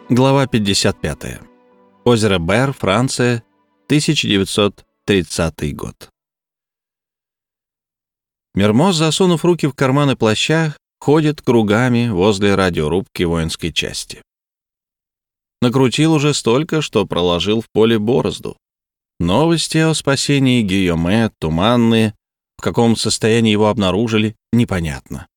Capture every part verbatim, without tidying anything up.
Глава пятьдесят пять. Озеро Бэр, Франция, тысяча девятьсот тридцатый год. Мермоз, засунув руки в карманы плаща, ходит кругами возле радиорубки воинской части. Накрутил уже столько, что проложил в поле борозду. Новости о спасении Гийоме туманные, в каком состоянии его обнаружили, непонятно.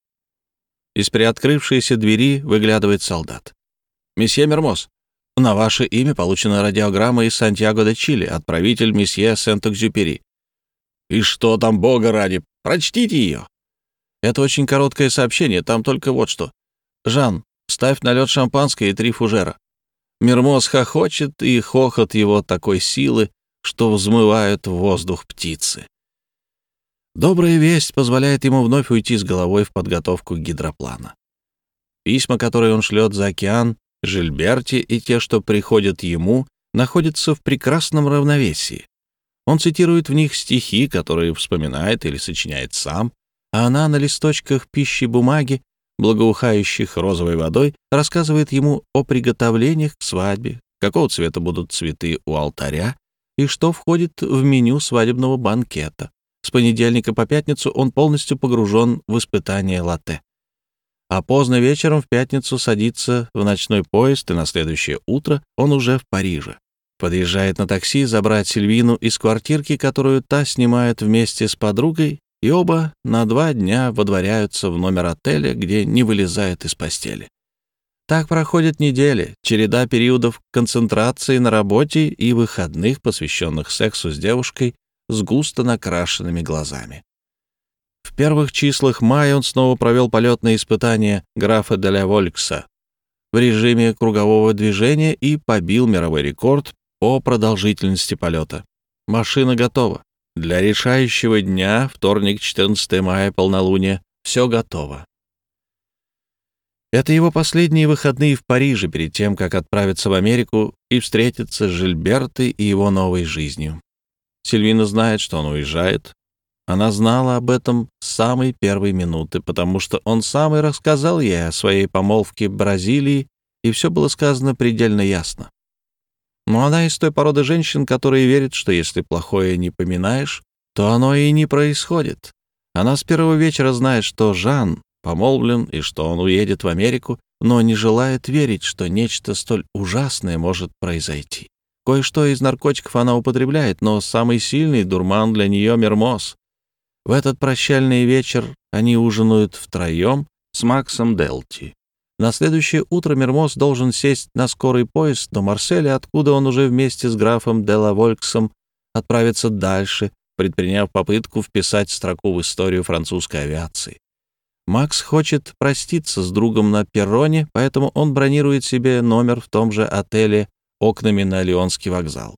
Из приоткрывшейся двери выглядывает солдат. «Месье Мермоз, на ваше имя получена радиограмма из Сантьяго-де-Чили, отправитель месье Сент-Экзюпери». «И что там, бога ради? Прочтите ее!» «Это очень короткое сообщение, там только вот что. Жан, ставь на лед шампанское и три фужера». Мермоз хохочет, и хохот его такой силы, что взмывают в воздух птицы. Добрая весть позволяет ему вновь уйти с головой в подготовку гидроплана. Письма, которые он шлет за океан, Жильберти и те, что приходят ему, находятся в прекрасном равновесии. Он цитирует в них стихи, которые вспоминает или сочиняет сам, а она на листочках пищи бумаги, благоухающих розовой водой, рассказывает ему о приготовлениях к свадьбе, какого цвета будут цветы у алтаря и что входит в меню свадебного банкета. С понедельника по пятницу он полностью погружен в испытание латте. А поздно вечером в пятницу садится в ночной поезд, и на следующее утро он уже в Париже. Подъезжает на такси забрать Сильвину из квартирки, которую та снимает вместе с подругой, и оба на два дня водворяются в номер отеля, где не вылезают из постели. Так проходят недели, череда периодов концентрации на работе и выходных, посвященных сексу с девушкой с густо накрашенными глазами. В первых числах мая он снова провел полетные испытания графа де ля Волькса в режиме кругового движения и побил мировой рекорд по продолжительности полета. Машина готова. Для решающего дня, вторник, четырнадцатое мая, полнолуние, все готово. Это его последние выходные в Париже перед тем, как отправиться в Америку и встретиться с Жильбертой и его новой жизнью. Сильвина знает, что он уезжает. Она знала об этом с самой первой минуты, потому что он сам и рассказал ей о своей помолвке в Бразилии, и все было сказано предельно ясно. Но она из той породы женщин, которые верят, что если плохое не поминаешь, то оно и не происходит. Она с первого вечера знает, что Жан помолвлен и что он уедет в Америку, но не желает верить, что нечто столь ужасное может произойти. Кое-что из наркотиков она употребляет, но самый сильный дурман для нее — Мермоз. В этот прощальный вечер они ужинают втроем с Максом Делти. На следующее утро Мермоз должен сесть на скорый поезд до Марселя, откуда он уже вместе с графом де ла Вольксом отправится дальше, предприняв попытку вписать строку в историю французской авиации. Макс хочет проститься с другом на перроне, поэтому он бронирует себе номер в том же отеле окнами на Лионский вокзал.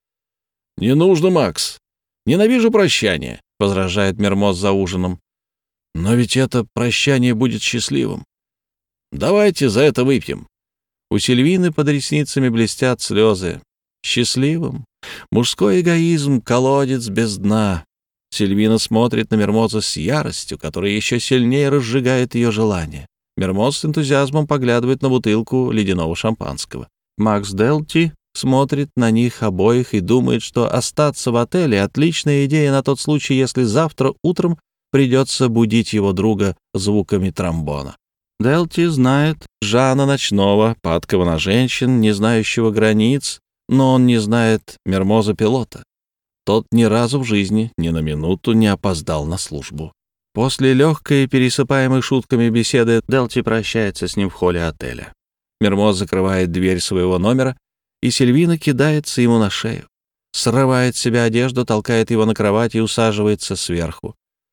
«Не нужно, Макс. Ненавижу прощание», — возражает Мермоз за ужином. «Но ведь это прощание будет счастливым. Давайте за это выпьем». У Сильвины под ресницами блестят слезы. Счастливым? Мужской эгоизм, колодец без дна. Сильвина смотрит на Мермоза с яростью, которая еще сильнее разжигает ее желание. Мермоз с энтузиазмом поглядывает на бутылку ледяного шампанского. Макс Делти смотрит на них обоих и думает, что остаться в отеле — отличная идея на тот случай, если завтра утром придется будить его друга звуками тромбона. Делти знает Жана Ночного, падкого на женщин, не знающего границ, но он не знает Мермоза-пилота. Тот ни разу в жизни, ни на минуту не опоздал на службу. После легкой, пересыпаемой шутками беседы Делти прощается с ним в холле отеля. Мермоз закрывает дверь своего номера, и Сильвина кидается ему на шею. Срывает с себя одежду, толкает его на кровать и усаживается сверху.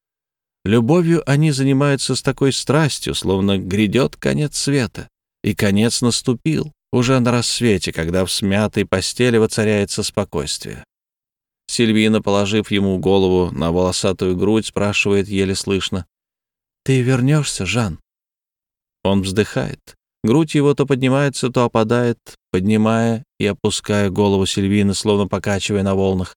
Любовью они занимаются с такой страстью, словно грядет конец света. И конец наступил, уже на рассвете, когда в смятой постели воцаряется спокойствие. Сильвина, положив ему голову на волосатую грудь, спрашивает еле слышно: «Ты вернешься, Жан?» Он вздыхает. Грудь его то поднимается, то опадает, поднимая и опуская голову Сильвины, словно покачивая на волнах.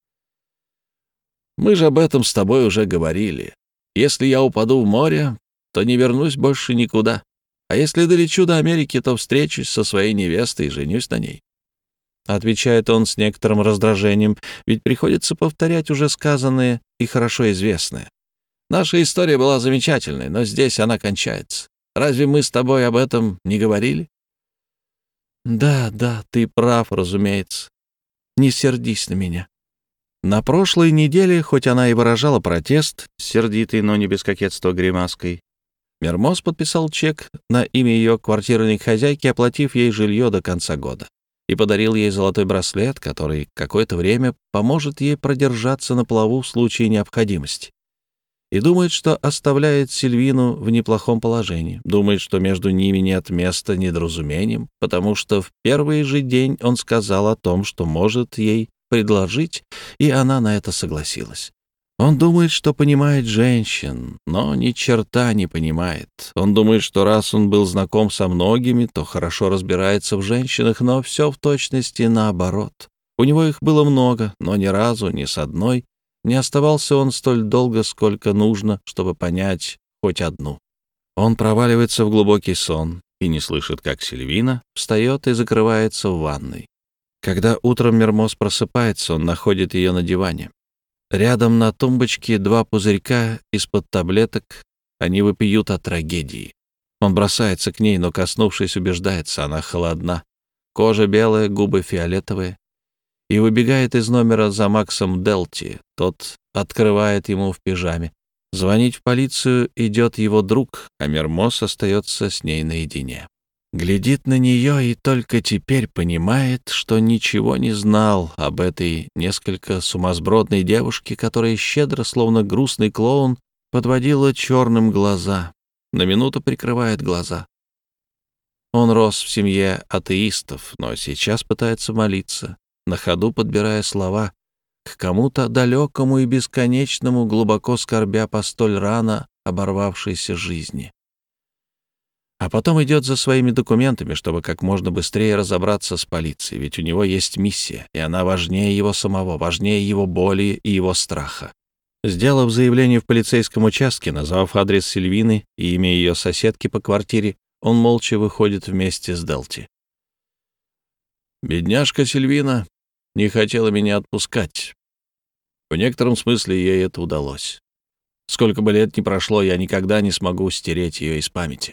«Мы же об этом с тобой уже говорили. Если я упаду в море, то не вернусь больше никуда. А если долечу до Америки, то встречусь со своей невестой и женюсь на ней. Отвечает он с некоторым раздражением, ведь приходится повторять уже сказанное и хорошо известное. Наша история была замечательной, но здесь она кончается. Разве мы с тобой об этом не говорили? Да, да, ты прав, разумеется. Не сердись на меня. На прошлой неделе, хоть она и выражала протест, сердитый, но не без кокетства гримаской, Мермоз подписал чек на имя ее квартирной хозяйки, оплатив ей жилье до конца года, и подарил ей золотой браслет, который какое-то время поможет ей продержаться на плаву в случае необходимости. И думает, что оставляет Сильвину в неплохом положении, думает, что между ними нет места недоразумениям, потому что в первый же день он сказал о том, что может ей предложить, и она на это согласилась. Он думает, что понимает женщин, но ни черта не понимает. Он думает, что раз он был знаком со многими, то хорошо разбирается в женщинах, но все в точности наоборот. У него их было много, но ни разу, ни с одной, не оставался он столь долго, сколько нужно, чтобы понять хоть одну. Он проваливается в глубокий сон и не слышит, как Сильвина встает и закрывается в ванной. Когда утром Мермоз просыпается, он находит ее на диване. Рядом на тумбочке два пузырька из-под таблеток, они вопиют о трагедии. Он бросается к ней, но, коснувшись, убеждается, она холодна. Кожа белая, губы фиолетовые. И выбегает из номера за Максом Делти. Тот открывает ему в пижаме. Звонить в полицию идет его друг, а Мермоз остается с ней наедине. Глядит на нее и только теперь понимает, что ничего не знал об этой несколько сумасбродной девушке, которая щедро, словно грустный клоун, подводила черным глаза. На минуту прикрывает глаза. Он рос в семье атеистов, но сейчас пытается молиться, на ходу подбирая слова к кому-то далекому и бесконечному, глубоко скорбя по столь рано оборвавшейся жизни. А потом идет за своими документами, чтобы как можно быстрее разобраться с полицией, ведь у него есть миссия, и она важнее его самого, важнее его боли и его страха. Сделав заявление в полицейском участке, назвав адрес Сильвины и имя ее соседки по квартире, он молча выходит вместе с Делти. Бедняжка Сильвина не хотела меня отпускать. В некотором смысле ей это удалось. Сколько бы лет ни прошло, я никогда не смогу стереть ее из памяти.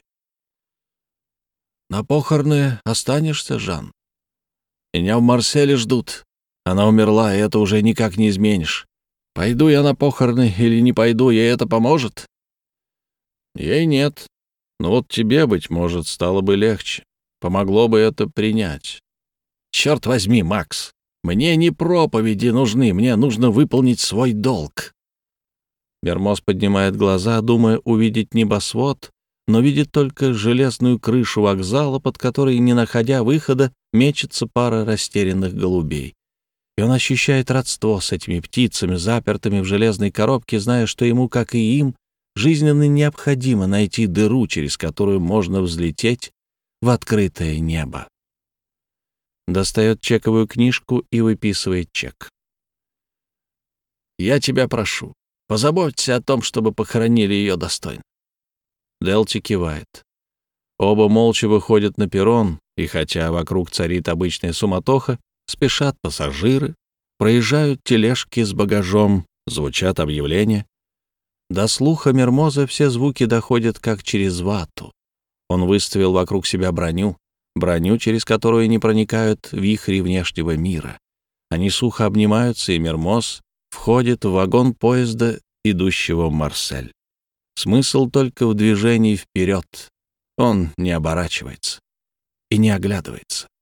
На похороны останешься, Жан? Меня в Марселе ждут. Она умерла, и это уже никак не изменишь. Пойду я на похороны или не пойду, ей это поможет? Ей нет. Но вот тебе, быть может, стало бы легче. Помогло бы это принять. Черт возьми, Макс, мне не проповеди нужны, мне нужно выполнить свой долг. Мермоз поднимает глаза, думая увидеть небосвод, но видит только железную крышу вокзала, под которой, не находя выхода, мечется пара растерянных голубей. И он ощущает родство с этими птицами, запертыми в железной коробке, зная, что ему, как и им, жизненно необходимо найти дыру, через которую можно взлететь в открытое небо. Достает чековую книжку и выписывает чек. «Я тебя прошу, позаботься о том, чтобы похоронили ее достойно». Делти кивает. Оба молча выходят на перрон, и хотя вокруг царит обычная суматоха, спешат пассажиры, проезжают тележки с багажом, звучат объявления. До слуха Мермоза все звуки доходят как через вату. Он выставил вокруг себя броню, броню, через которую не проникают вихри внешнего мира. Они сухо обнимаются, и Мермоз входит в вагон поезда, идущего в Марсель. Смысл только в движении вперед. Он не оборачивается и не оглядывается.